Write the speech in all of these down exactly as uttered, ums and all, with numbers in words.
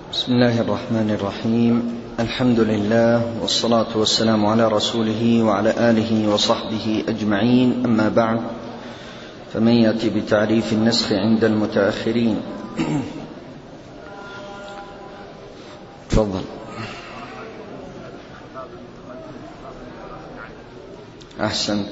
بسم الله الرحمن الرحيم. الحمد لله والصلاة والسلام على رسوله وعلى آله وصحبه أجمعين، أما بعد، فمن يأتي بتعريف النسخ عند المتأخرين؟ تفضل. أحسنت.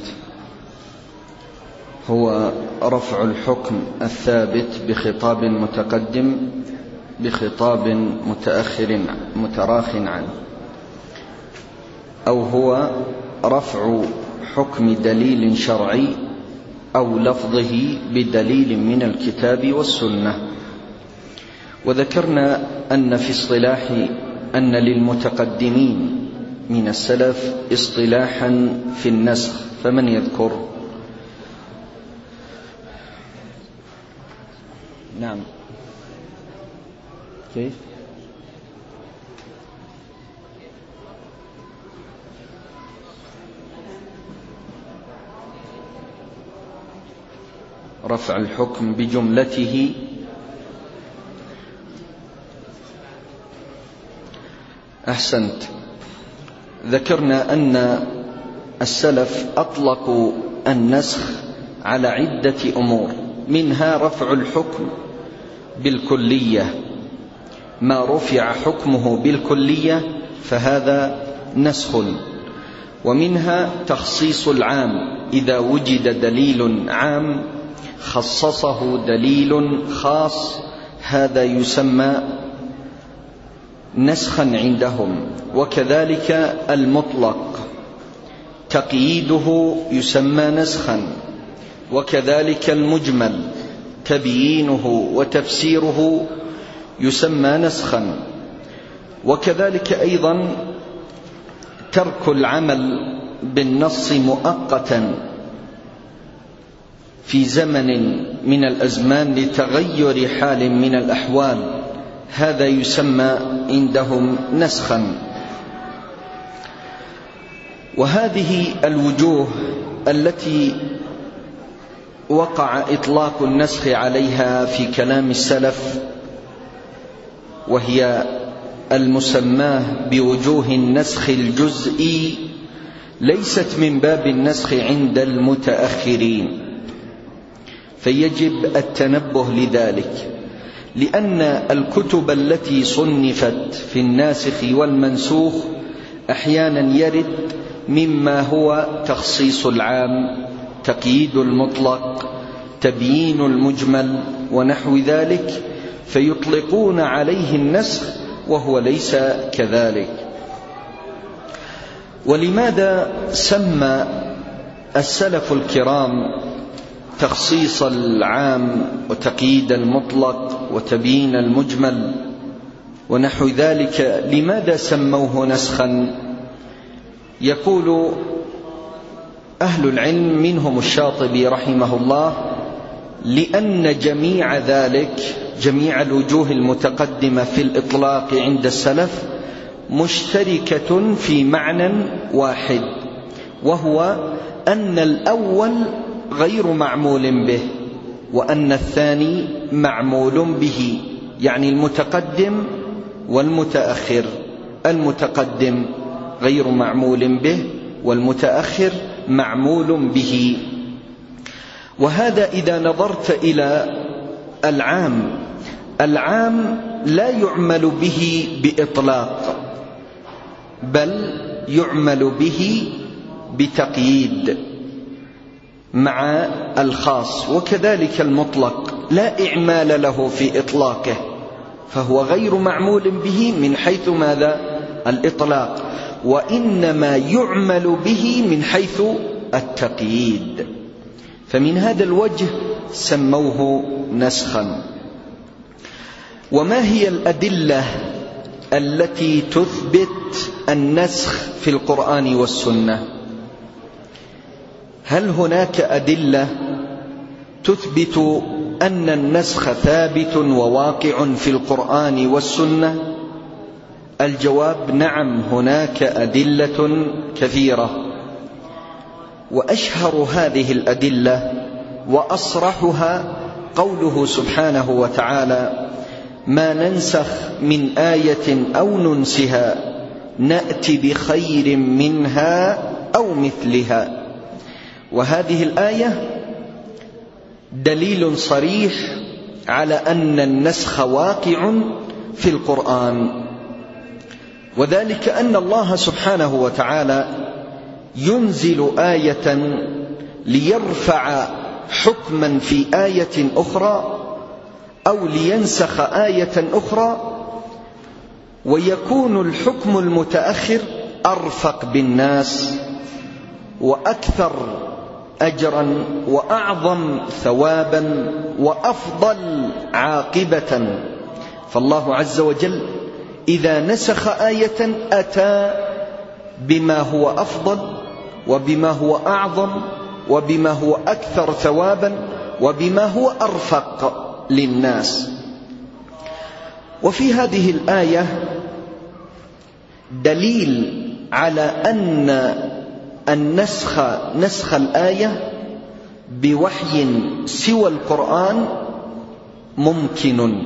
هو رفع الحكم الثابت بخطاب متقدم بخطاب متأخر متراخ عنه، أو هو رفع حكم دليل شرعي أو لفظه بدليل من الكتاب والسنة. وذكرنا أن في اصطلاح أن للمتقدمين من السلف اصطلاحا في النسخ، فمن يذكر؟ نعم. كيف؟ رفع الحكم بجملته. أحسنت. ذكرنا أن السلف أطلقوا النسخ على عدة أمور، منها رفع الحكم بالكلية، ما رفع حكمه بالكلية فهذا نسخ، ومنها تخصيص العام، إذا وجد دليل عام خصصه دليل خاص هذا يسمى نسخا عندهم. وكذلك المطلق تقييده يسمى نسخا، وكذلك المجمل تبيينه وتفسيره يسمى نسخا، وكذلك أيضا ترك العمل بالنص مؤقتا في زمن من الأزمان لتغير حال من الأحوال، هذا يسمى عندهم نسخا. وهذه الوجوه التي وقع إطلاق النسخ عليها في كلام السلف، وهي المسماه بوجوه النسخ الجزئي، ليست من باب النسخ عند المتأخرين، فيجب التنبه لذلك، لأن الكتب التي صنفت في الناسخ والمنسوخ أحيانا يرد مما هو تخصيص العام، تقييد المطلق، تبيين المجمل ونحو ذلك، فيطلقون عليه النسخ وهو ليس كذلك. ولماذا سمى السلف الكرام تخصيص العام وتقييد المطلق وتبيين المجمل ونحو ذلك، لماذا سموه نسخا؟ يقول أهل العلم منهم الشاطبي رحمه الله: لأن جميع ذلك، جميع الوجوه المتقدمة في الإطلاق عند السلف مشتركة في معنى واحد، وهو أن الأول غير معمول به، وأن الثاني معمول به، يعني المتقدم والمتأخر. المتقدم غير معمول به، والمتأخر معمول به. وهذا إذا نظرت إلى العام، العام لا يعمل به بإطلاق، بل يعمل به بتقييد مع الخاص، وكذلك المطلق لا إعمال له في إطلاقه، فهو غير معمول به من حيث ماذا؟ الإطلاق، وإنما يعمل به من حيث التقييد. فمن هذا الوجه سموه نسخا. وما هي الأدلة التي تثبت النسخ في القرآن والسنة؟ هل هناك أدلة تثبت أن النسخ ثابت وواقع في القرآن والسنة؟ الجواب نعم، هناك أدلة كثيرة، وأشهر هذه الأدلة وأصرحها قوله سبحانه وتعالى: ما ننسخ من آية أو ننسها نأت بخير منها أو مثلها. وهذه الآية دليل صريح على أن النسخ واقع في القرآن، وذلك أن الله سبحانه وتعالى ينزل آية ليرفع حكما في آية أخرى أو لينسخ آية أخرى، ويكون الحكم المتأخر أرفق بالناس وأكثر أجرا وأعظم ثوابا وأفضل عاقبة. فالله عز وجل إذا نسخ آية أتى بما هو أفضل وبما هو أعظم وبما هو أكثر ثوابا وبما هو أرفق للناس. وفي هذه الآية دليل على أن النسخ نسخ الآية بوحي سوى القرآن ممكن،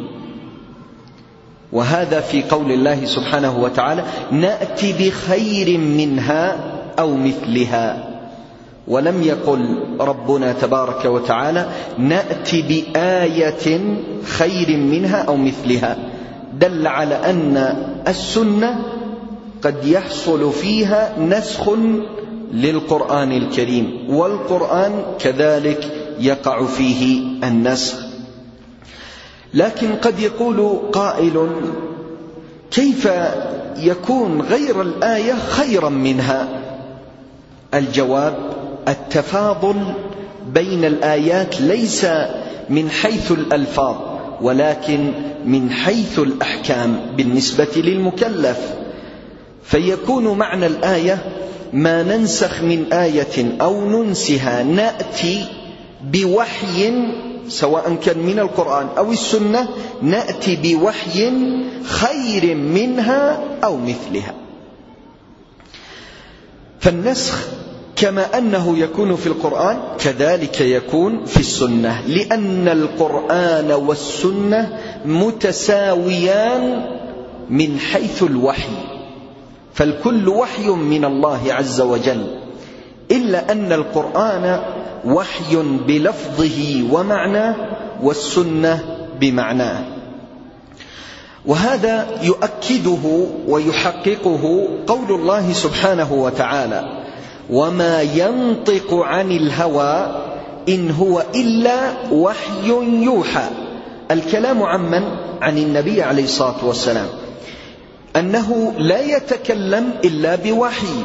وهذا في قول الله سبحانه وتعالى نأتي بخير منها أو مثلها، ولم يقل ربنا تبارك وتعالى نأتي بآية خير منها أو مثلها، دل على أن السنة قد يحصل فيها نسخ للقرآن الكريم، والقرآن كذلك يقع فيه النسخ. لكن قد يقول قائل كيف يكون غير الآية خيرا منها؟ الجواب التفاضل بين الآيات ليس من حيث الألفاظ ولكن من حيث الأحكام بالنسبة للمكلف، فيكون معنى الآية ما ننسخ من آية أو ننسها نأتي بوحي سواء كان من القرآن أو السنة نأتي بوحي خير منها أو مثلها. فالنسخ كما أنه يكون في القرآن كذلك يكون في السنة، لأن القرآن والسنة متساويان من حيث الوحي، فالكل وحي من الله عز وجل، إلا أن القرآن وحي بلفظه ومعناه والسنة بمعناه. وهذا يؤكده ويحققه قول الله سبحانه وتعالى وما ينطق عن الهوى إن هو إلا وحي يوحى. الكلام عمن؟ عن النبي عليه الصلاة والسلام، أنه لا يتكلم إلا بوحي.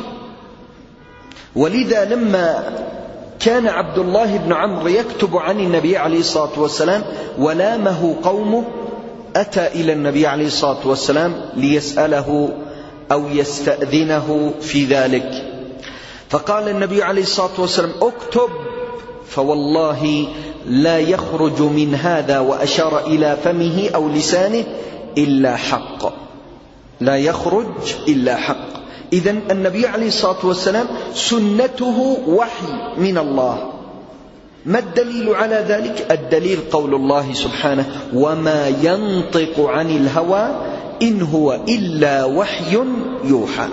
ولذا لما كان عبد الله بن عمرو يكتب عن النبي عليه الصلاة والسلام ولامه قومه، أتى إلى النبي عليه الصلاة والسلام ليسأله أو يستأذنه في ذلك، فقال النبي عليه الصلاة والسلام اكتب، فوالله لا يخرج من هذا وأشار إلى فمه أو لسانه إلا حق، لا يخرج إلا حق. إذن النبي عليه الصلاة والسلام سنته وحي من الله. ما الدليل على ذلك؟ الدليل قول الله سبحانه وما ينطق عن الهوى إن هو إلا وحي يوحى.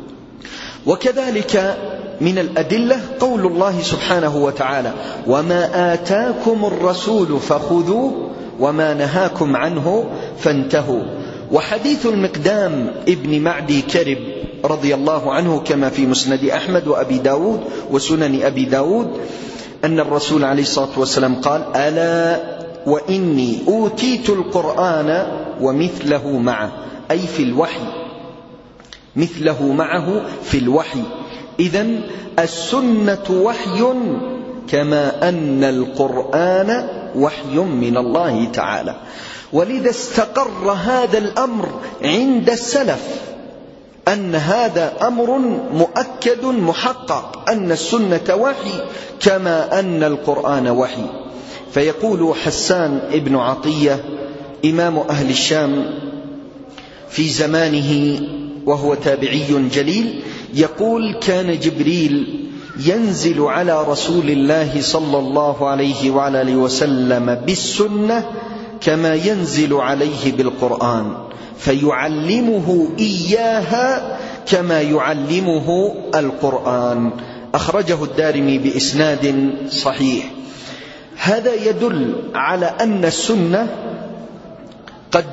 وكذلك من الأدلة قول الله سبحانه وتعالى وما آتاكم الرسول فخذوه وما نهاكم عنه فانتهوا. وحديث المقدام ابن معدي كرب رضي الله عنه كما في مسند أحمد وأبي داود وسنن أبي داود أن الرسول عليه الصلاة والسلام قال ألا وإني أوتيت القرآن ومثله معه، أي في الوحي، مثله معه في الوحي. إذن السنة وحي كما أن القرآن وحي من الله تعالى. ولذا استقر هذا الأمر عند السلف أن هذا أمر مؤكد محقق، أن السنة وحي كما أن القرآن وحي. فيقول حسان ابن عطية إمام أهل الشام في زمانه وهو تابعي جليل، يقول كان جبريل ينزل على رسول الله صلى الله عليه وعلى آله وسلم بالسنة كما ينزل عليه بالقرآن فيعلمه إياها كما يعلمه القرآن. أخرجه الدارمي بإسناد صحيح. هذا يدل على أن السنة قد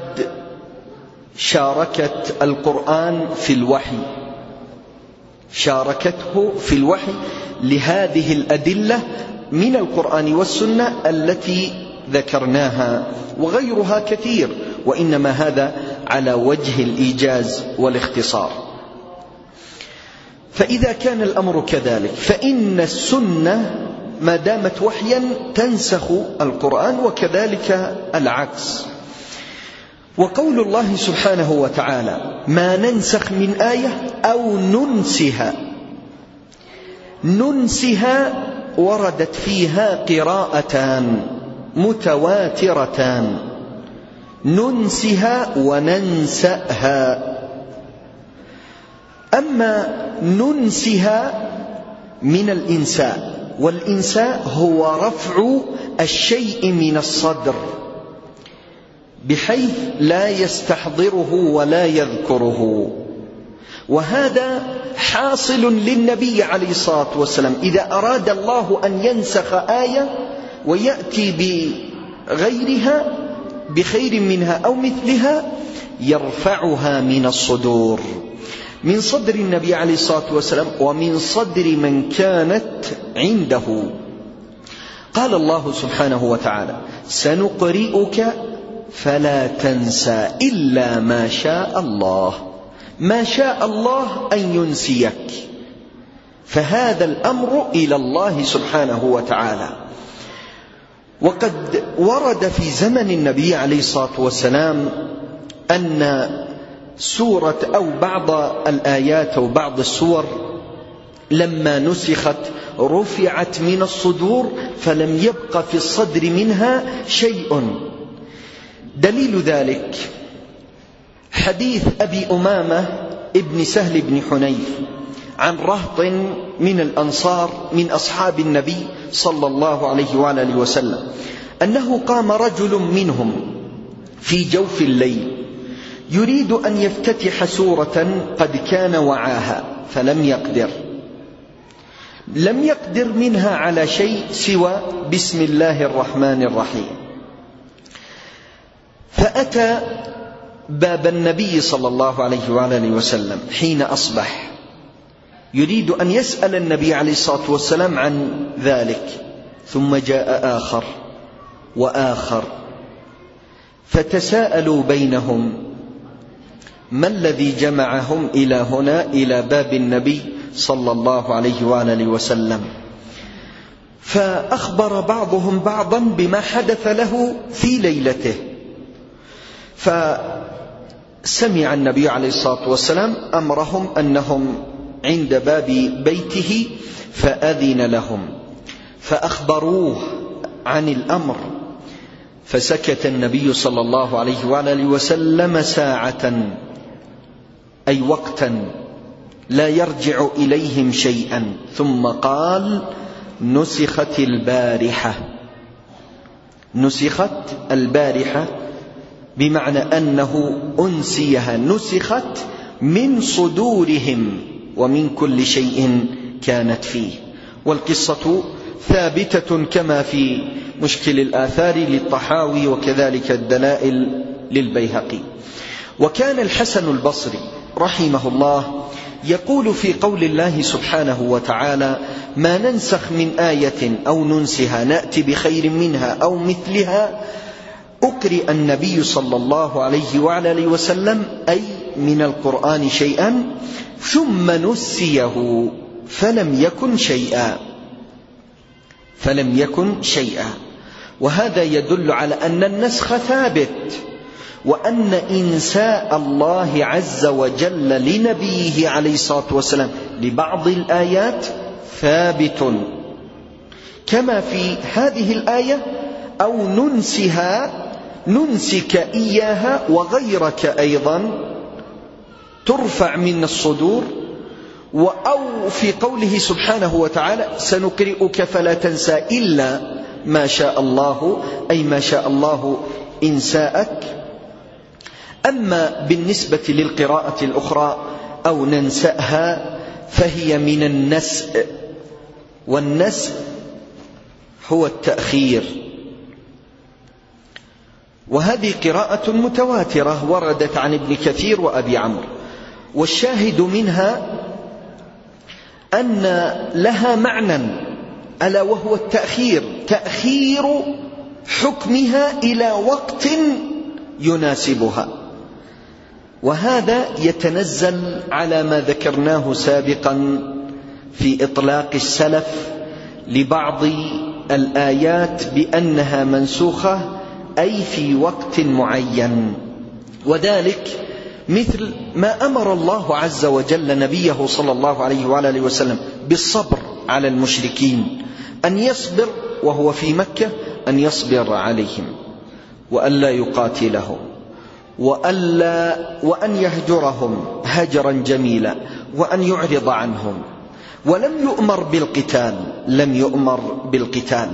شاركت القرآن في الوحي، شاركته في الوحي لهذه الأدلة من القرآن والسنة التي ذكرناها، وغيرها كثير، وإنما هذا على وجه الإيجاز والاختصار. فإذا كان الأمر كذلك فإن السنة ما دامت وحيا تنسخ القرآن، وكذلك العكس. وقول الله سبحانه وتعالى ما ننسخ من آية أو ننسها، ننسها وردت فيها قراءتان متواترتان، ننسها وننسأها. أما ننسها من الإنساء، والإنساء هو رفع الشيء من الصدر بحيث لا يستحضره ولا يذكره، وهذا حاصل للنبي عليه الصلاة والسلام. إذا أراد الله أن ينسخ آية ويأتي بغيرها بخير منها أو مثلها يرفعها من الصدور، من صدر النبي عليه الصلاة والسلام ومن صدر من كانت عنده. قال الله سبحانه وتعالى سنقرئك فلا تنسى إلا ما شاء الله. ما شاء الله أن ينسيك، فهذا الأمر إلى الله سبحانه وتعالى. وقد ورد في زمن النبي عليه الصلاة والسلام أن سورة أو بعض الآيات أو بعض السور لما نسخت رفعت من الصدور فلم يبق في الصدر منها شيء. دليل ذلك حديث أبي أمامة ابن سهل بن حنيف عن رهط من الأنصار من أصحاب النبي صلى الله عليه وآله وسلم أنه قام رجل منهم في جوف الليل يريد أن يفتتح سورة قد كان وعاها فلم يقدر، لم يقدر منها على شيء سوى بسم الله الرحمن الرحيم. فأتى باب النبي صلى الله عليه وآله وسلم حين أصبح يريد أن يسأل النبي عليه الصلاة والسلام عن ذلك، ثم جاء آخر وآخر فتساءلوا بينهم ما الذي جمعهم إلى هنا إلى باب النبي صلى الله عليه وآله وسلم. فأخبر بعضهم بعضا بما حدث له في ليلته. فسمع النبي عليه الصلاة والسلام أمرهم أنهم عند باب بيته فأذن لهم، فأخبروه عن الأمر، فسكت النبي صلى الله عليه وآله وسلم ساعة أي وقتا لا يرجع إليهم شيئا، ثم قال نسخت البارحة. نسخت البارحة بمعنى أنه أنسيها، نسخت من صدورهم ومن كل شيء كانت فيه. والقصة ثابتة كما في مشكل الآثار للطحاوي وكذلك الدلائل للبيهقي. وكان الحسن البصري رحمه الله يقول في قول الله سبحانه وتعالى ما ننسخ من آية أو ننسها نأتي بخير منها أو مثلها، أقرئ النبي صلى الله عليه وعلى وسلم أي من القرآن شيئا ثم نسيه فلم يكن شيئا فلم يكن شيئا. وهذا يدل على أن النسخ ثابت، وأن إنساء الله عز وجل لنبيه عليه الصلاة والسلام لبعض الآيات ثابت، كما في هذه الآية أو ننسها ننسك إياها وغيرك أيضا ترفع من الصدور. أو في قوله سبحانه وتعالى سنقرئك فلا تنسى إلا ما شاء الله، أي ما شاء الله إنساءك. أما بالنسبة للقراءة الأخرى أو ننسأها فهي من النسء، والنسء هو التأخير، وهذه قراءة متواترة وردت عن ابن كثير وأبي عمرو، والشاهد منها أن لها معنى ألا وهو التأخير، تأخير حكمها إلى وقت يناسبها، وهذا يتنزل على ما ذكرناه سابقا في إطلاق السلف لبعض الآيات بأنها منسوخة أي في وقت معين، وذلك مثل ما أمر الله عز وجل نبيه صلى الله عليه وآله وسلم بالصبر على المشركين، أن يصبر وهو في مكة، أن يصبر عليهم وألا يقاتلهم وألا وأن يهجرهم هجرا جميلا وأن يعرض عنهم، ولم يؤمر بالقتال، لم يؤمر بالقتال.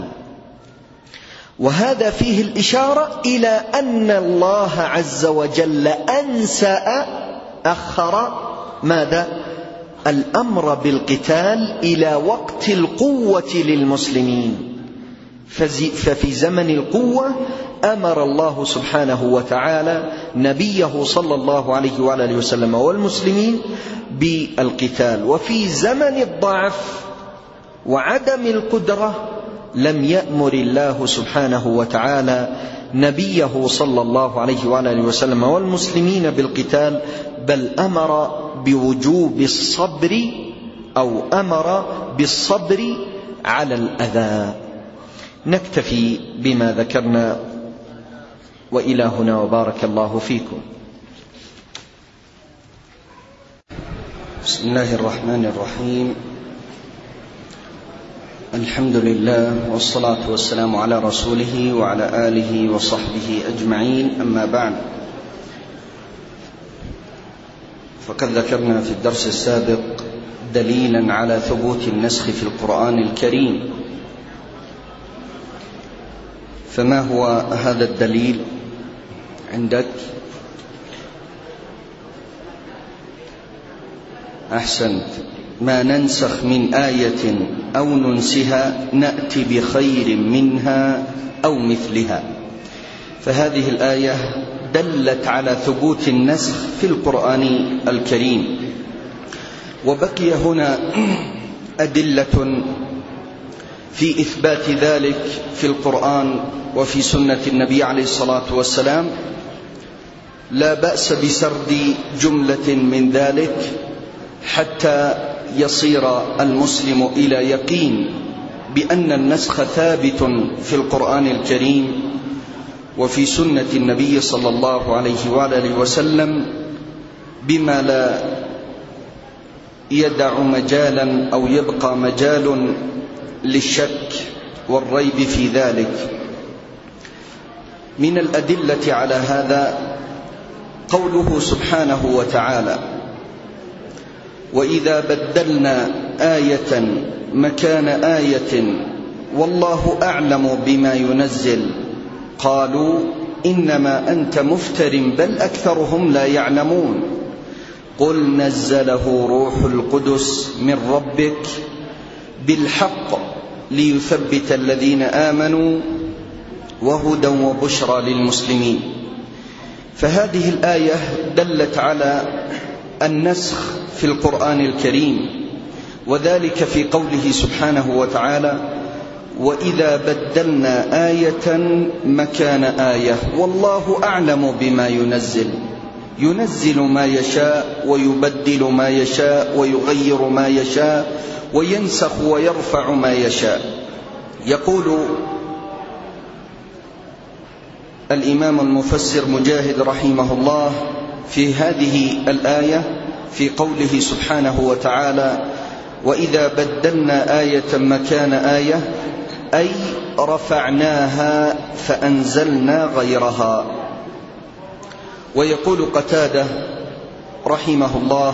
وهذا فيه الإشارة إلى أن الله عز وجل أنسأ أخر ماذا؟ الأمر بالقتال إلى وقت القوة للمسلمين، ففي زمن القوة أمر الله سبحانه وتعالى نبيه صلى الله عليه وآله وسلم والمسلمين بالقتال، وفي زمن الضعف وعدم القدرة لم يأمر الله سبحانه وتعالى نبيه صلى الله عليه وآله وسلم والمسلمين بالقتال، بل أمر بوجوب الصبر أو أمر بالصبر على الأذى. نكتفي بما ذكرنا، وإلى هنا وبارك الله فيكم. بسم الله الرحمن الرحيم، الحمد لله والصلاة والسلام على رسوله وعلى آله وصحبه أجمعين، أما بعد، فقد ذكرنا في الدرس السابق دليلا على ثبوت النسخ في القرآن الكريم، فما هو هذا الدليل عندك؟ أحسنت. ما ننسخ من آية أو ننسها نأتي بخير منها أو مثلها، فهذه الآية دلت على ثبوت النسخ في القرآن الكريم. وبقي هنا أدلة في إثبات ذلك في القرآن وفي سنة النبي عليه الصلاة والسلام، لا بأس بسرد جملة من ذلك حتى يصير المسلم إلى يقين بأن النسخ ثابت في القرآن الكريم وفي سنة النبي صلى الله عليه وآله وسلم، بما لا يدع مجالا أو يبقى مجال للشك والريب في ذلك. من الأدلة على هذا قوله سبحانه وتعالى: وإذا بدلنا آية مكان آية والله أعلم بما ينزل قالوا إنما أنت مفتر بل أكثرهم لا يعلمون قل نزله روح القدس من ربك بالحق ليثبت الذين آمنوا وهدى وبشرى للمسلمين. فهذه الآية دلت على النسخ في القرآن الكريم، وذلك في قوله سبحانه وتعالى: وإذا بدلنا آية مكان آية والله أعلم بما ينزل، ينزل ما يشاء ويبدل ما يشاء ويغير ما يشاء وينسخ ويرفع ما يشاء. يقول الإمام المفسر مجاهد رحمه الله في هذه الآية في قوله سبحانه وتعالى: وإذا بدلنا آية مكان آية، أي رفعناها فأنزلنا غيرها. ويقول قتادة رحمه الله: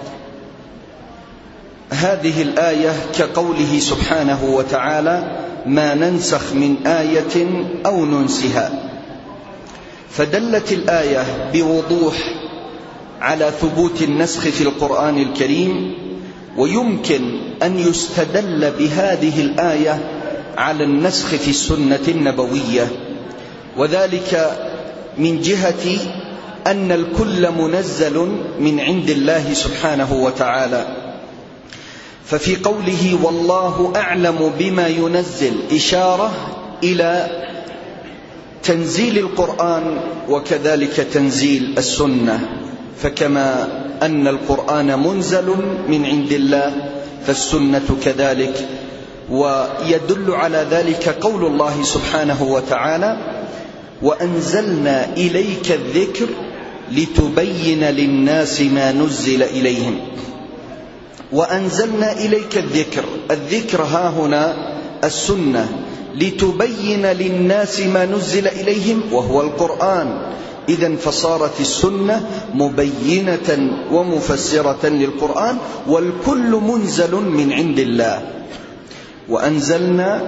هذه الآية كقوله سبحانه وتعالى: ما ننسخ من آية أو ننسها. فدلت الآية بوضوح على ثبوت النسخ في القرآن الكريم، ويمكن أن يستدل بهذه الآية على النسخ في السنة النبوية، وذلك من جهة أن الكل منزل من عند الله سبحانه وتعالى. ففي قوله والله أعلم بما ينزل إشارة إلى تنزيل القرآن وكذلك تنزيل السنة، فكما أن القرآن منزل من عند الله فالسنة كذلك. ويدل على ذلك قول الله سبحانه وتعالى وأنزلنا إليك الذكر لتبين للناس ما نزل إليهم. وأنزلنا إليك الذكر، الذكر ها هنا السنة، لتبين للناس ما نزل إليهم وهو القرآن. إذن فصارت السنة مبينة ومفسرة للقرآن، والكل منزل من عند الله. وأنزلنا،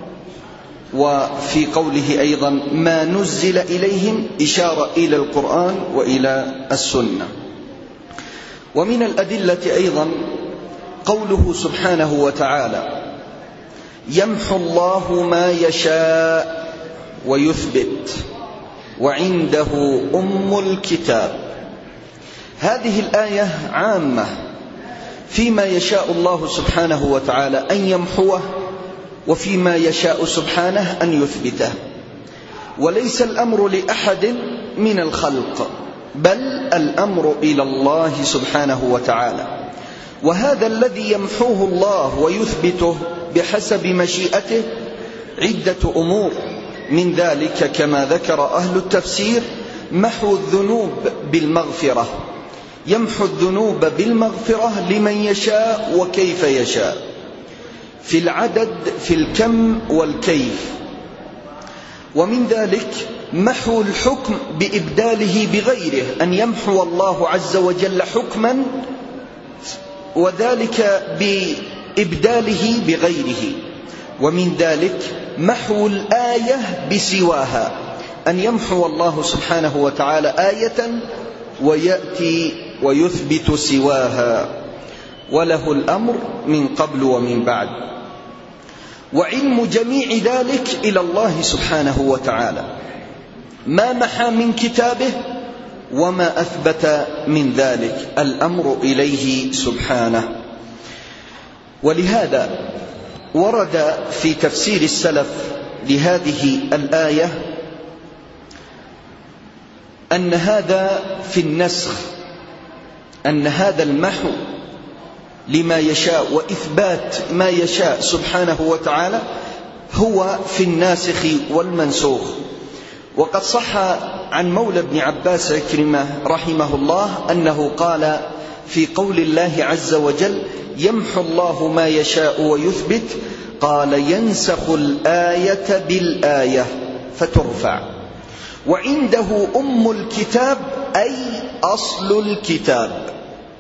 وفي قوله أيضا ما نزل إليهم إشارة إلى القرآن وإلى السنة. ومن الأدلة أيضا قوله سبحانه وتعالى يمحو الله ما يشاء ويثبت وعنده أم الكتاب. هذه الآية عامة فيما يشاء الله سبحانه وتعالى أن يمحوه، وفيما يشاء سبحانه أن يثبته، وليس الأمر لأحد من الخلق، بل الأمر إلى الله سبحانه وتعالى. وهذا الذي يمحوه الله ويثبته بحسب مشيئته عدة أمور، من ذلك كما ذكر أهل التفسير محو الذنوب بالمغفرة، يمحو الذنوب بالمغفرة لمن يشاء وكيف يشاء، في العدد في الكم والكيف. ومن ذلك محو الحكم بإبداله بغيره، أن يمحو الله عز وجل حكما وذلك بإبداله بغيره. ومن ذلك محو الآية بسواها، أن يمحو الله سبحانه وتعالى آية ويأتي ويثبت سواها، وله الأمر من قبل ومن بعد. وعلم جميع ذلك إلى الله سبحانه وتعالى، ما محى من كتابه وما أثبت من ذلك، الأمر إليه سبحانه. ولهذا ورد في تفسير السلف لهذه الآية أن هذا في النسخ، أن هذا المحو لما يشاء وإثبات ما يشاء سبحانه وتعالى هو في الناسخ والمنسوخ. وقد صح عن مولى ابن عباس عكرمة رحمه الله أنه قال في قول الله عز وجل يمحو الله ما يشاء ويثبت، قال ينسخ الآية بالآية فترفع، وعنده أم الكتاب أي أصل الكتاب.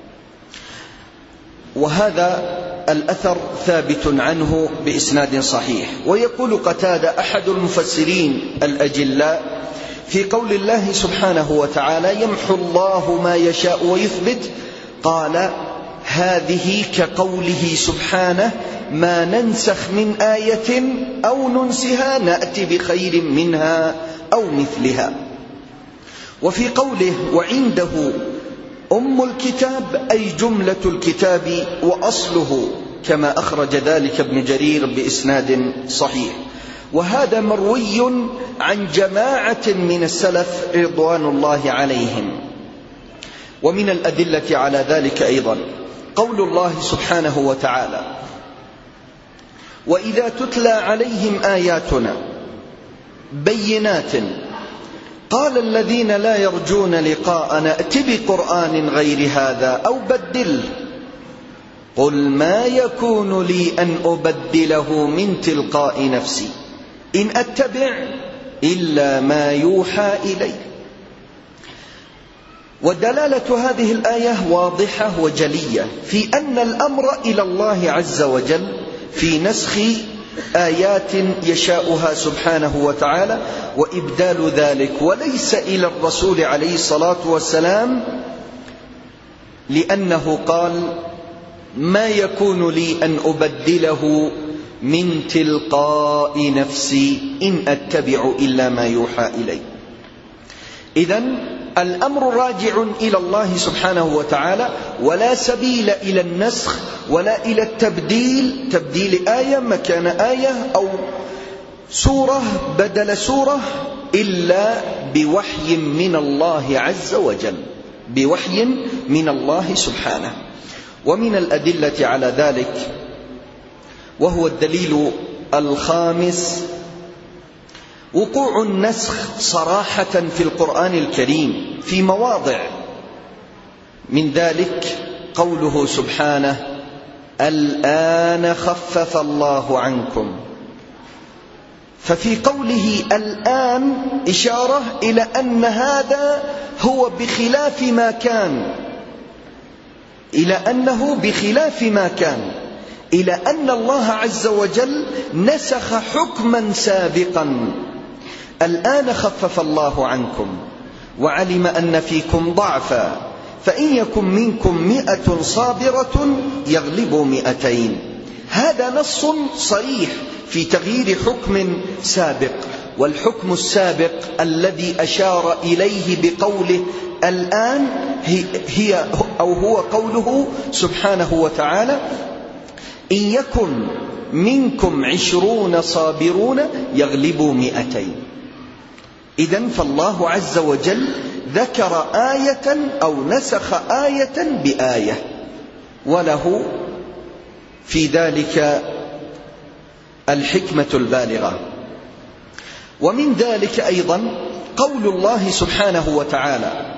وهذا الأثر ثابت عنه بإسناد صحيح. ويقول قتادة أحد المفسرين الأجلاء في قول الله سبحانه وتعالى يمحو الله ما يشاء ويثبت، قال هذه كقوله سبحانه ما ننسخ من آية أو ننسها نأتي بخير منها أو مثلها. وفي قوله وعنده أم الكتاب أي جملة الكتاب وأصله، كما أخرج ذلك ابن جرير بإسناد صحيح. وهذا مروي عن جماعة من السلف رضوان الله عليهم. ومن الأدلة على ذلك أيضا قول الله سبحانه وتعالى وإذا تتلى عليهم آياتنا بينات قال الذين لا يرجون لقاءنا ائت بقرآن غير هذا أو بدله قل ما يكون لي أن أبدله من تلقاء نفسي إن أتبع إلا ما يوحى إلي. ودلالة هذه الآية واضحة وجلية في أن الأمر إلى الله عز وجل في نسخ آيات يشاؤها سبحانه وتعالى وإبدال ذلك، وليس إلى الرسول عليه الصلاة والسلام، لأنه قال: ما يكون لي أن أبدله من تلقاء نفسي إن أتبع إلا ما يوحى إلي. إذن الأمر راجع إلى الله سبحانه وتعالى، ولا سبيل إلى النسخ ولا إلى التبديل، تبديل آية مكان آية أو سورة بدل سورة، إلا بوحي من الله عز وجل، بوحي من الله سبحانه. ومن الأدلة على ذلك، وهو الدليل الخامس، وقوع النسخ صراحة في القرآن الكريم في مواضع، من ذلك قوله سبحانه: الآن خفف الله عنكم. ففي قوله الآن إشارة إلى أن هذا هو بخلاف ما كان، إلى أنه بخلاف ما كان، إلى أن الله عز وجل نسخ حكما سابقا. الآن خفف الله عنكم وعلم أن فيكم ضعفا فإن يكن منكم مئة صابرة يغلبوا مئتين. هذا نص صريح في تغيير حكم سابق، والحكم السابق الذي أشار إليه بقوله الآن هي أو هو قوله سبحانه وتعالى: إن يكن منكم عشرون صابرون يغلبوا مئتين. إذن فالله عز وجل ذكر آية أو نسخ آية بآية، وله في ذلك الحكمة البالغة. ومن ذلك أيضا قول الله سبحانه وتعالى: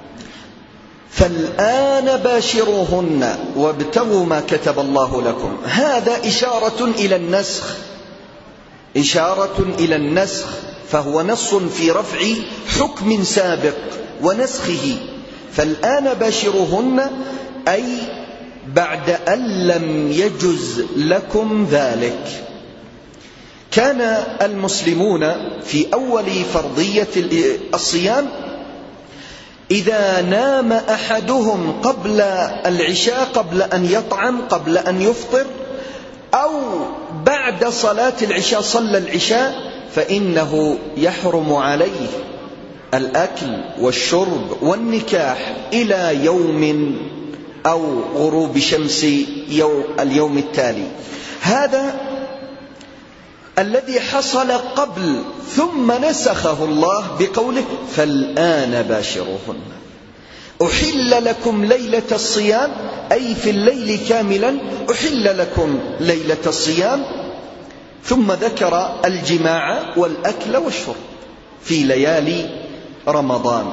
فالآن باشروهن وابتغوا ما كتب الله لكم. هذا إشارة إلى النسخ، إشارة إلى النسخ، فهو نص في رفع حكم سابق ونسخه. فالآن باشروهن أي بعد أن لم يجز لكم ذلك. كان المسلمون في أول فرضية الصيام إذا نام أحدهم قبل العشاء، قبل أن يطعم، قبل أن يفطر، أو بعد صلاة العشاء صلى العشاء، فإنه يحرم عليه الأكل والشرب والنكاح إلى يوم أو غروب شمس يوم اليوم التالي. هذا الذي حصل قبل، ثم نسخه الله بقوله: فالآن باشروهن. أحل لكم ليلة الصيام، أي في الليل كاملا أحل لكم ليلة الصيام، ثم ذكر الجماع والأكل والشرب في ليالي رمضان.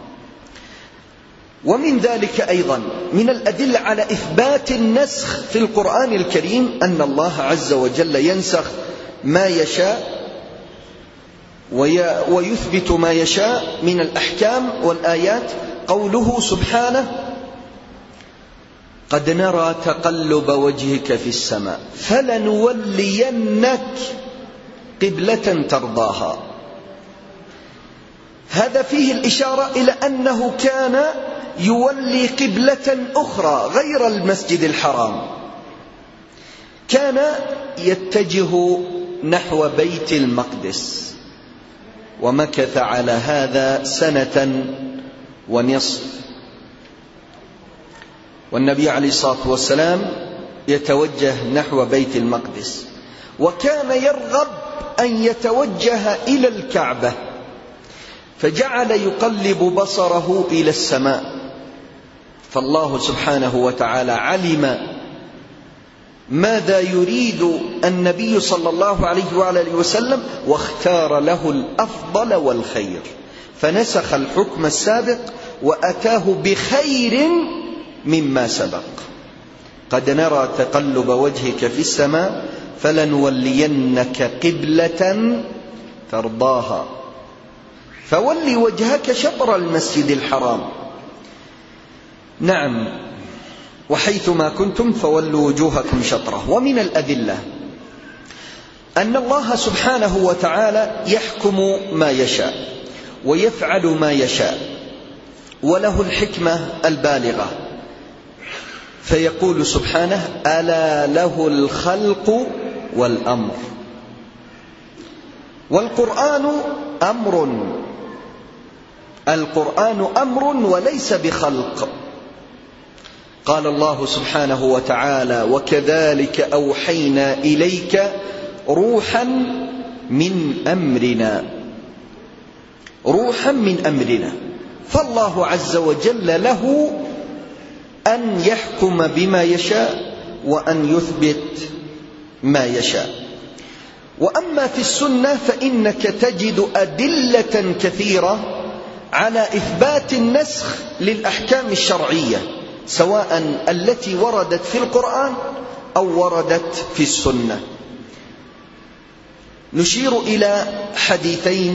ومن ذلك أيضا من الأدلة على إثبات النسخ في القرآن الكريم أن الله عز وجل ينسخ ما يشاء ويثبت ما يشاء من الأحكام والآيات. قوله سبحانه: قد نرى تقلب وجهك في السماء فلنولينك قبلة ترضاها. هذا فيه الإشارة إلى أنه كان يولي قبلة أخرى غير المسجد الحرام، كان يتجه نحو بيت المقدس، ومكث على هذا سنة ونصف. والنبي عليه الصلاة والسلام يتوجه نحو بيت المقدس، وكان يرغب أن يتوجه إلى الكعبة، فجعل يقلب بصره إلى السماء، فالله سبحانه وتعالى علم ماذا يريد النبي صلى الله عليه وآله وسلم، واختار له الأفضل والخير، فنسخ الحكم السابق وأتاه بخير مما سبق. قد نرى تقلب وجهك في السماء فلنولينك قبلة ترضاها فولي وجهك شطر المسجد الحرام. نعم، وحيثما كنتم فولوا وجوهكم شطره. ومن الأدلة أن الله سبحانه وتعالى يحكم ما يشاء ويفعل ما يشاء، وله الحكمة البالغة، فيقول سبحانه: ألا له الخلق والأمر. والقرآن أمر، القرآن أمر وليس بخلق. قال الله سبحانه وتعالى: وكذلك أوحينا إليك روحا من أمرنا، روحا من أمرنا. فالله عز وجل له أن يحكم بما يشاء وأن يثبت ما يشاء. وأما في السنة فإنك تجد أدلة كثيرة على إثبات النسخ للأحكام الشرعية، سواء التي وردت في القرآن أو وردت في السنة. نشير إلى حديثين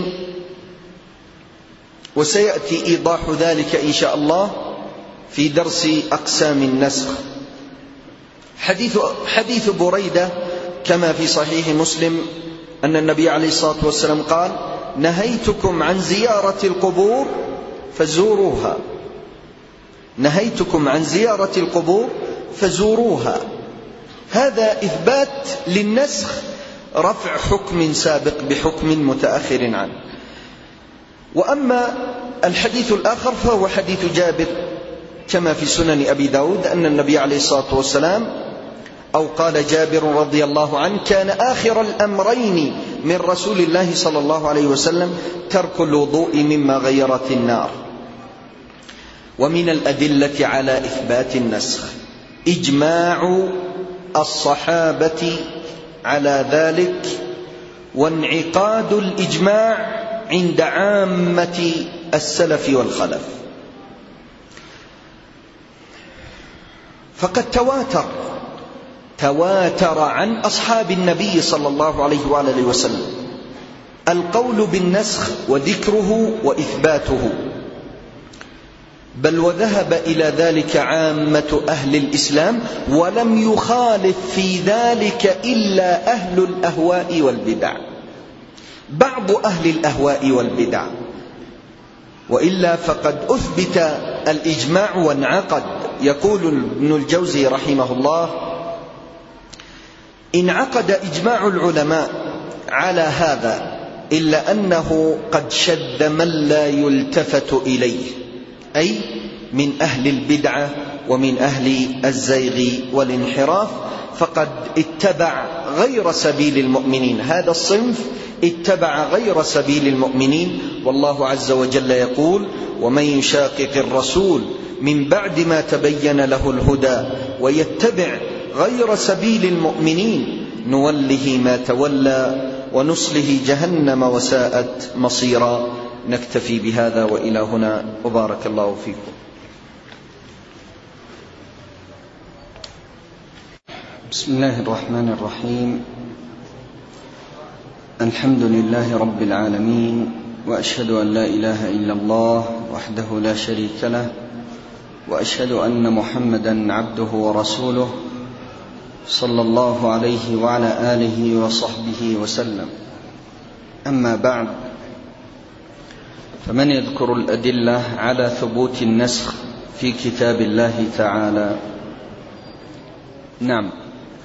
وسيأتي إيضاح ذلك إن شاء الله في درس أقسام النسخ. حديث, حديث بريدة كما في صحيح مسلم أن النبي عليه الصلاة والسلام قال: نهيتكم عن زيارة القبور فزوروها، نهيتكم عن زيارة القبور فزوروها. هذا إثبات للنسخ، رفع حكم سابق بحكم متأخر عنه. وأما الحديث الآخر فهو حديث جابر كما في سنن أبي داود أن النبي عليه الصلاة والسلام، أو قال جابر رضي الله عنه: كان آخر الأمرين من رسول الله صلى الله عليه وسلم ترك الوضوء مما غيرت النار. ومن الأدلة على إثبات النسخ إجماع الصحابة على ذلك، وانعقاد الإجماع عند عامة السلف والخلف. فقد تواتر تواتر عن أصحاب النبي صلى الله عليه وآله وسلم القول بالنسخ وذكره وإثباته، بل وذهب إلى ذلك عامة أهل الإسلام، ولم يخالف في ذلك إلا أهل الأهواء والبدع، بعض أهل الأهواء والبدع، وإلا فقد أثبت الإجماع وانعقد. يقول ابن الجوزي رحمه الله: انعقد إجماع العلماء على هذا، إلا أنه قد شد من لا يلتفت إليه، أي من أهل البدعة ومن أهل الزيغ والانحراف، فقد اتبع غير سبيل المؤمنين. هذا الصنف اتبع غير سبيل المؤمنين. والله عز وجل يقول: ومن يشاقق الرسول من بعد ما تبين له الهدى ويتبع غير سبيل المؤمنين نوله ما تولى ونصله جهنم وساءت مصيرا. نكتفي بهذا وإلى هنا، وبارك الله فيكم. بسم الله الرحمن الرحيم. الحمد لله رب العالمين، وأشهد أن لا إله إلا الله وحده لا شريك له، وأشهد أن محمدا عبده ورسوله صلى الله عليه وعلى آله وصحبه وسلم. أما بعد، فمن يذكر الأدلة على ثبوت النسخ في كتاب الله تعالى؟ نعم،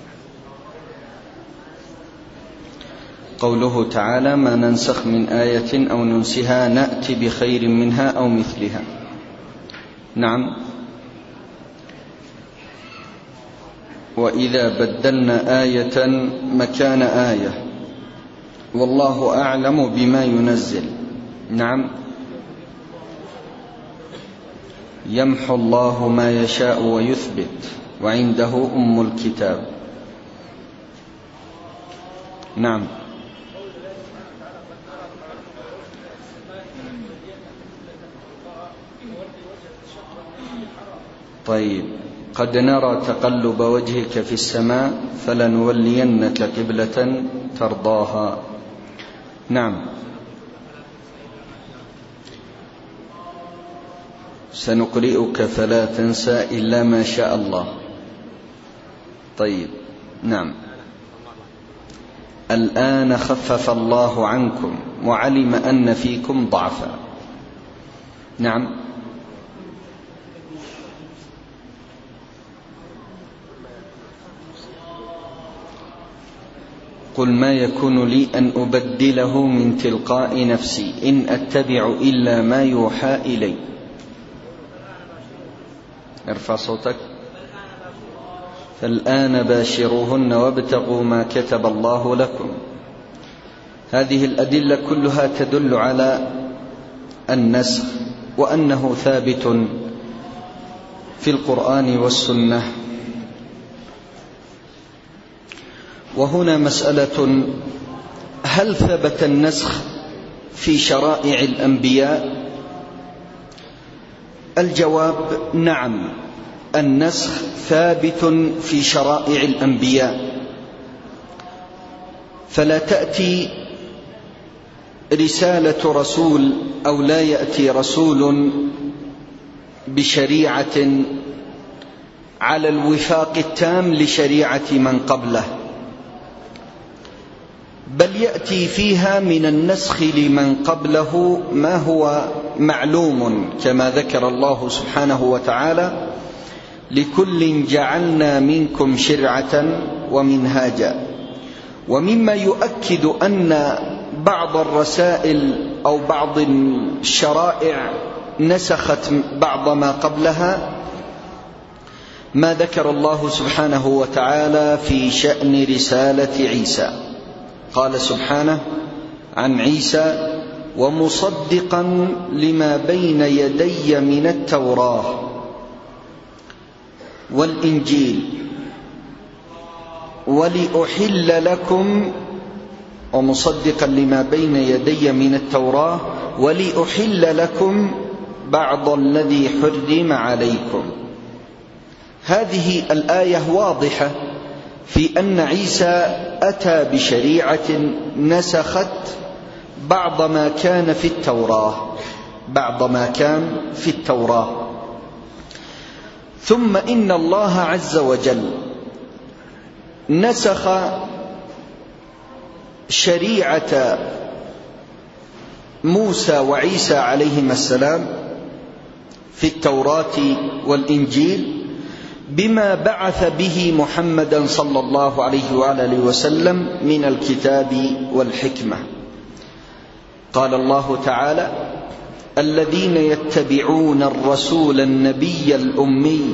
قوله تعالى: ما ننسخ من آية أو ننسها نأتي بخير منها أو مثلها. نعم، وإذا بدلنا آية مكان آية والله أعلم بما ينزل. نعم، يمحو الله ما يشاء ويثبت وعنده أم الكتاب. نعم، طيب. قد نرى تقلب وجهك في السماء فلنولينك قبلة ترضاها. نعم، سنقرئك فلا تنسى إلا ما شاء الله. طيب، نعم. الآن خفف الله عنكم وعلم أن فيكم ضعفا. نعم. قل ما يكون لي أن أبدله من تلقاء نفسي إن أتبع إلا ما يوحى إلي. ارفع صوتك. فالآن باشروهن وابتغوا ما كتب الله لكم. هذه الأدلة كلها تدل على النسخ وأنه ثابت في القرآن والسنة. وهنا مسألة: هل ثبت النسخ في شرائع الأنبياء؟ الجواب: نعم، النسخ ثابت في شرائع الأنبياء. فلا تأتي رسالة رسول أو لا يأتي رسول بشريعة على الوفاق التام لشريعة من قبله، بل يأتي فيها من النسخ لمن قبله ما هو معلوم، كما ذكر الله سبحانه وتعالى: لكل جعلنا منكم شرعة ومنهاجا. ومما يؤكد أن بعض الرسائل أو بعض الشرائع نسخت بعض ما قبلها ما ذكر الله سبحانه وتعالى في شأن رسالة عيسى. قال سبحانه عن عيسى: ومصدقا لما بين يدي من التوراة والإنجيل ولأحل لكم ومصدقا لما بين يدي من التوراة ولأحل لكم بعض الذي حرم عليكم. هذه الآية واضحة في أن عيسى أتى بشريعة نسخت بعض ما كان في التوراة بعض ما كان في التوراة. ثم إن الله عز وجل نسخ شريعة موسى وعيسى عليهما السلام في التوراة والإنجيل بما بعث به محمدا صلى الله عليه وآله وسلم من الكتاب والحكمة. قال الله تعالى: الذين يتبعون الرسول النبي الأمي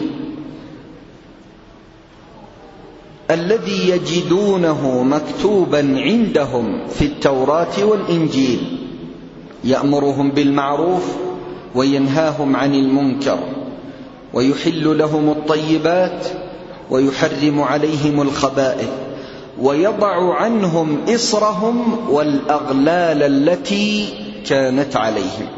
الذي يجدونه مكتوبا عندهم في التوراة والإنجيل يأمرهم بالمعروف وينهاهم عن المنكر ويحل لهم الطيبات ويحرم عليهم الخبائث ويضع عنهم إصرهم والأغلال التي كانت عليهم.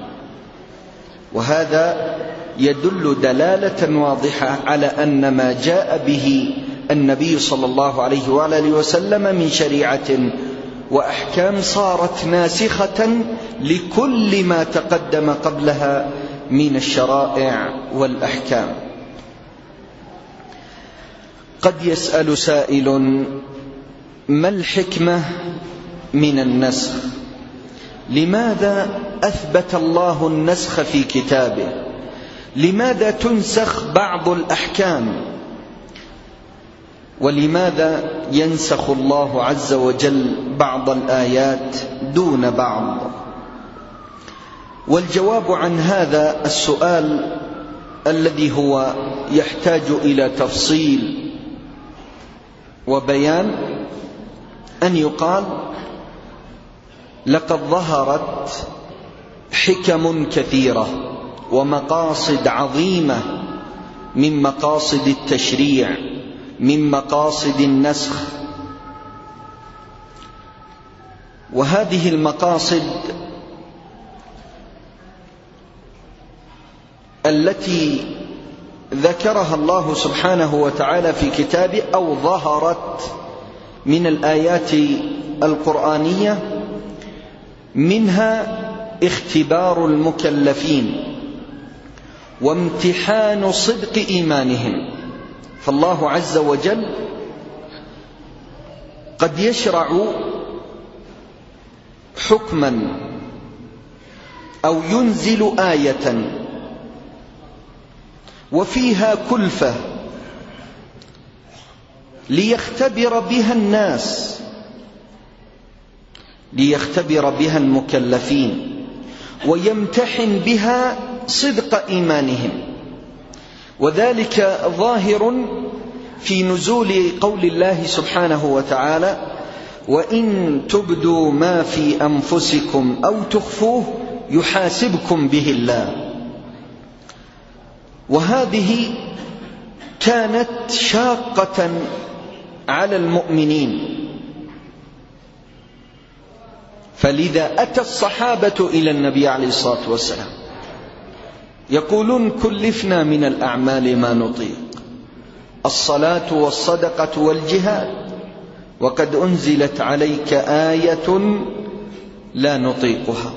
وهذا يدل دلالة واضحة على أن ما جاء به النبي صلى الله عليه وآله وسلم من شريعة وأحكام صارت ناسخة لكل ما تقدم قبلها من الشرائع والأحكام. قد يسأل سائل: ما الحكمة من النسخ؟ لماذا أثبت الله النسخ في كتابه؟ لماذا تنسخ بعض الأحكام؟ ولماذا ينسخ الله عز وجل بعض الآيات دون بعض؟ والجواب عن هذا السؤال الذي هو يحتاج إلى تفصيل وبيان أن يقال: لقد ظهرت حكم كثيرة ومقاصد عظيمة من مقاصد التشريع، من مقاصد النسخ. وهذه المقاصد التي ذكرها الله سبحانه وتعالى في كتابه أو ظهرت من الآيات القرآنية منها اختبار المكلفين وامتحان صدق إيمانهم. فالله عز وجل قد يشرع حكما أو ينزل آية وفيها كلفة ليختبر بها الناس، ليختبر بها المكلفين ويمتحن بها صدق إيمانهم، وذلك ظاهر في نزول قول الله سبحانه وتعالى: وإن تبدوا ما في أنفسكم أو تخفوه يحاسبكم به الله. وهذه كانت شاقة على المؤمنين، فلذا أتى الصحابة إلى النبي عليه الصلاة والسلام يقولون: كلفنا من الأعمال ما نطيق، الصلاة والصدقة والجهاد، وقد أنزلت عليك آية لا نطيقها،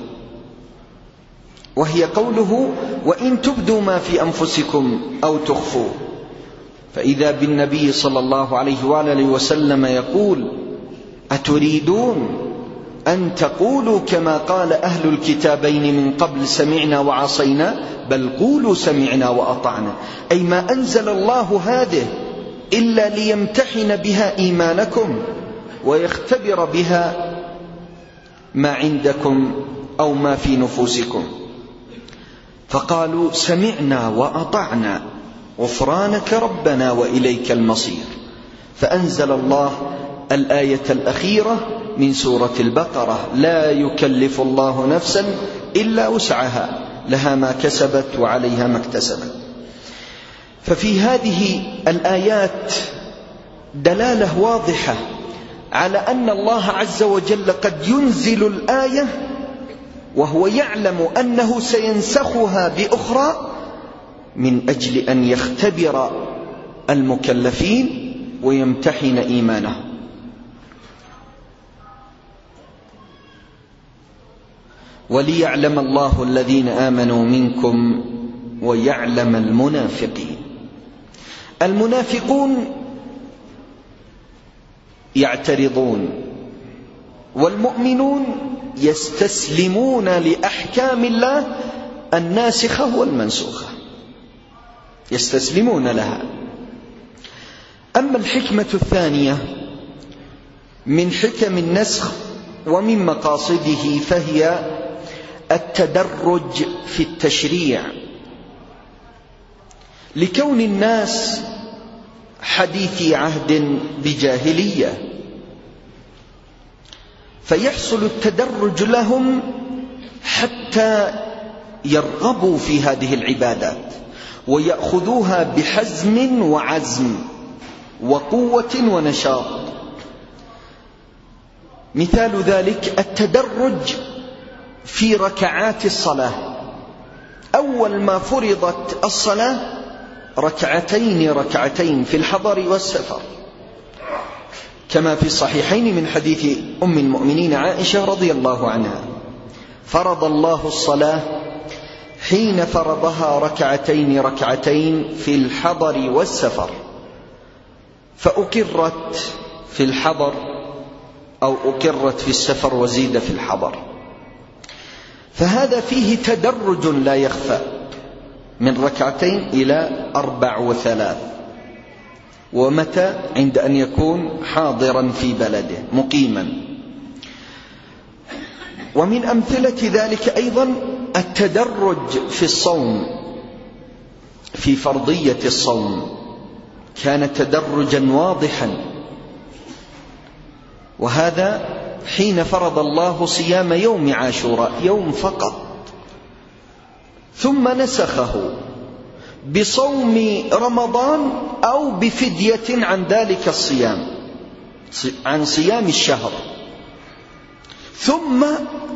وهي قوله: وإن تبدوا ما في أنفسكم أو تخفوه. فإذا بالنبي صلى الله عليه وآله وسلم يقول: أتريدون أن تقولوا كما قال أهل الكتابين من قبل سمعنا وعصينا؟ بل قولوا سمعنا وأطعنا، أي ما أنزل الله هذه إلا ليمتحن بها إيمانكم ويختبر بها ما عندكم أو ما في نفوسكم. فقالوا: سمعنا وأطعنا غفرانك ربنا وإليك المصير. فأنزل الله الآية الأخيرة من سورة البقرة: لا يكلف الله نفسا إلا وسعها، لها ما كسبت وعليها ما اكتسبت. ففي هذه الآيات دلالة واضحة على أن الله عز وجل قد ينزل الآية وهو يعلم أنه سينسخها بأخرى من أجل أن يختبر المكلفين ويمتحن إيمانهم. وليعلم الله الذين آمنوا منكم ويعلم المنافقين. المنافقون يعترضون، والمؤمنون يستسلمون لأحكام الله الناسخة والمنسوخة، يستسلمون لها. أما الحكمة الثانية من حكم النسخ ومن مقاصده فهي التدرج في التشريع، لكون الناس حديثي عهد بجاهلية، فيحصل التدرج لهم حتى يرغبوا في هذه العبادات ويأخذوها بحزم وعزم وقوة ونشاط. مثال ذلك التدرج في ركعات الصلاة. أول ما فرضت الصلاة ركعتين ركعتين في الحضر والسفر، كما في الصحيحين من حديث أم المؤمنين عائشة رضي الله عنها: فرض الله الصلاة حين فرضها ركعتين ركعتين في الحضر والسفر، فأقرت في الحضر أو أقرت في السفر وزيد في الحضر. فهذا فيه تدرج لا يخفى، من ركعتين إلى أربع وثلاث، ومتى؟ عند أن يكون حاضرا في بلده مقيما. ومن أمثلة ذلك أيضا التدرج في الصوم، في فرضية الصوم كان تدرجا واضحا، وهذا حين فرض الله صيام يوم عاشوراء، يوم فقط، ثم نسخه بصوم رمضان أو بفدية عن ذلك الصيام، عن صيام الشهر، ثم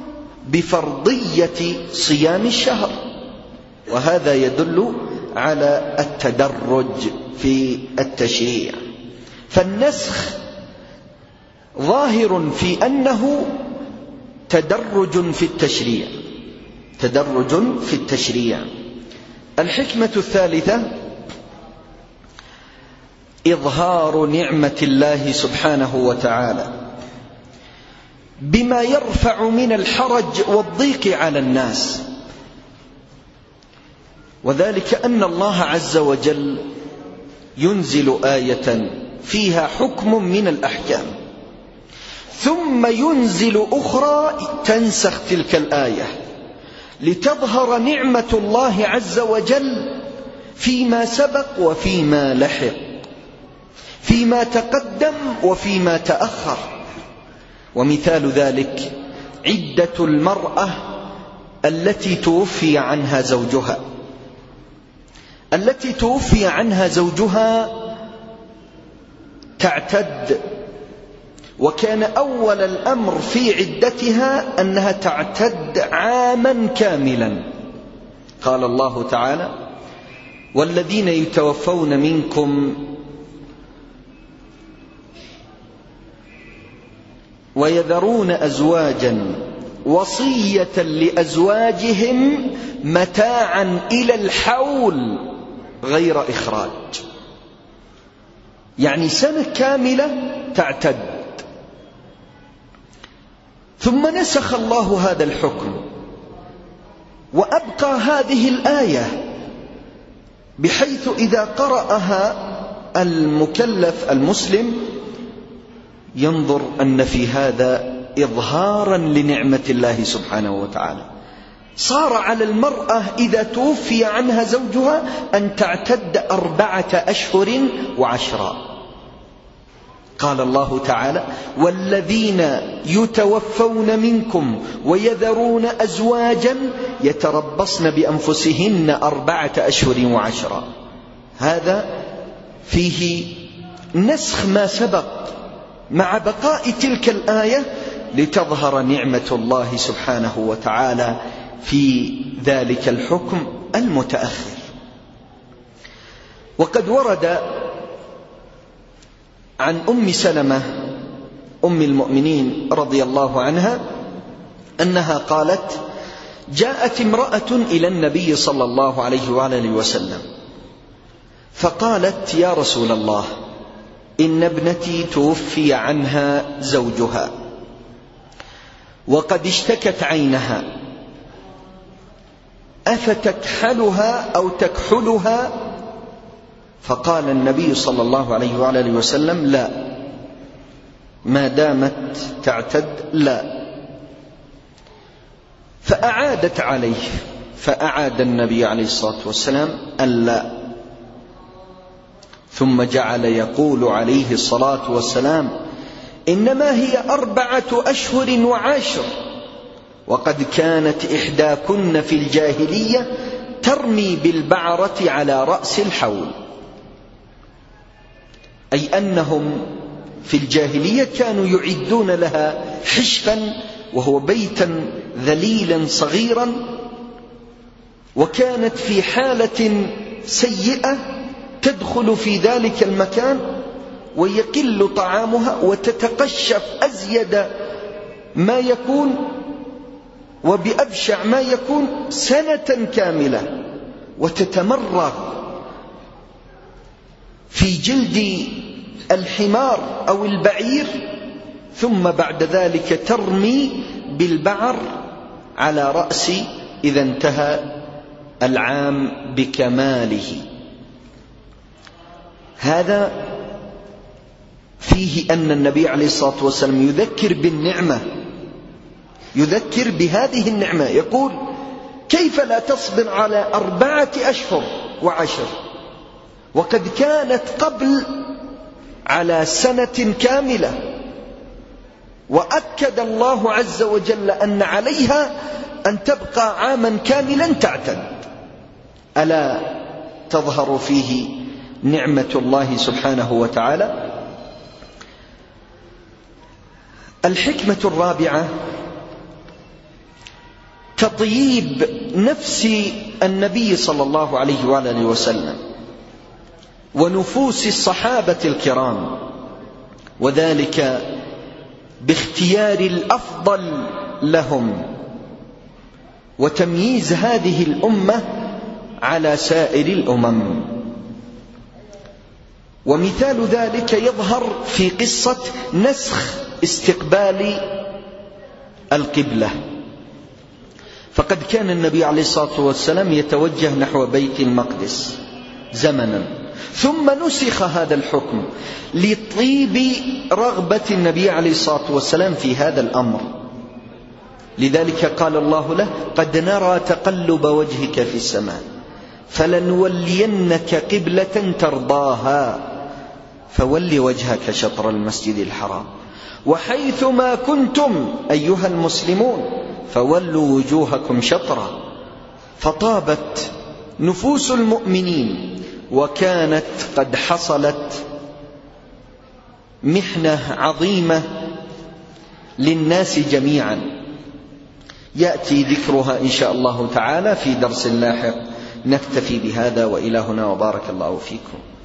بفرضية صيام الشهر. وهذا يدل على التدرج في التشريع. فالنسخ ظاهر في أنه تدرج في التشريع، تدرج في التشريع. الحكمة الثالثة إظهار نعمة الله سبحانه وتعالى، بما يرفع من الحرج والضيق على الناس، وذلك أن الله عز وجل ينزل آية فيها حكم من الأحكام ثم ينزل أخرى تنسخ تلك الآية لتظهر نعمة الله عز وجل فيما سبق وفيما لحق، فيما تقدم وفيما تأخر. ومثال ذلك عدة المرأة التي توفي عنها زوجها التي توفي عنها زوجها تعتد، وكان أول الأمر في عدتها أنها تعتد عاما كاملا. قال الله تعالى: والذين يتوفون منكم ويذرون أزواجا وصية لأزواجهم متاعا إلى الحول غير إخراج، يعني سنة كاملة تعتد. ثم نسخ الله هذا الحكم وأبقى هذه الآية، بحيث إذا قرأها المكلف المسلم ينظر أن في هذا إظهارا لنعمة الله سبحانه وتعالى. صار على المرأة إذا توفي عنها زوجها أن تعتد أربعة أشهر وعشرا. قال الله تعالى: والذين يتوفون منكم ويذرون أزواجا يتربصن بأنفسهن أربعة أشهر وعشرا. هذا فيه نسخ ما سبق مع بقاء تلك الآية لتظهر نعمة الله سبحانه وتعالى في ذلك الحكم المتأخر. وقد ورد عن أم سلمة أم المؤمنين رضي الله عنها أنها قالت: جاءت امرأة إلى النبي صلى الله عليه وآله وسلم فقالت: يا رسول الله، إن ابنتي توفي عنها زوجها وقد اشتكت عينها، أفتكحلها أو تكحلها؟ فقال النبي صلى الله عليه وآله وسلم: لا، ما دامت تعتد لا. فأعادت عليه، فأعاد النبي عليه الصلاة والسلام ألا. ثم جعل يقول عليه الصلاة والسلام: إنما هي أربعة أشهر وعشر، وقد كانت إحداكن في الجاهلية ترمي بالبعرة على رأس الحول. أي أنهم في الجاهلية كانوا يعدون لها حشفا، وهو بيتا ذليلا صغيرا، وكانت في حالة سيئة تدخل في ذلك المكان ويقل طعامها وتتقشف أزيد ما يكون وبأبشع ما يكون سنة كاملة، وتتمرغ في جلد الحمار أو البعير، ثم بعد ذلك ترمي بالبعر على رأس إذا انتهى العام بكماله. هذا فيه أن النبي عليه الصلاة والسلام يذكر بالنعمة، يذكر بهذه النعمة، يقول: كيف لا تصبر على أربعة أشهر وعشر وقد كانت قبل على سنة كاملة؟ وأكد الله عز وجل أن عليها أن تبقى عاما كاملا تعتد. ألا تظهر فيه نعمة الله سبحانه وتعالى؟ الحكمة الرابعة تطييب نفس النبي صلى الله عليه وآله وسلم ونفوس الصحابة الكرام، وذلك باختيار الأفضل لهم وتمييز هذه الأمة على سائر الأمم. ومثال ذلك يظهر في قصة نسخ استقبال القبلة. فقد كان النبي عليه الصلاة والسلام يتوجه نحو بيت المقدس زمنا، ثم نسخ هذا الحكم لطيب رغبة النبي عليه الصلاة والسلام في هذا الأمر. لذلك قال الله له: قد نرى تقلب وجهك في السماء فلنولينك قبلة ترضاها فول وجهك شطر المسجد الحرام وحيثما كنتم أيها المسلمون فولوا وجوهكم شطرا. فطابت نفوس المؤمنين، وكانت قد حصلت محنة عظيمة للناس جميعا يأتي ذكرها إن شاء الله تعالى في درس لاحق. نكتفي بهذا، وإلى هنا، وبارك الله فيكم.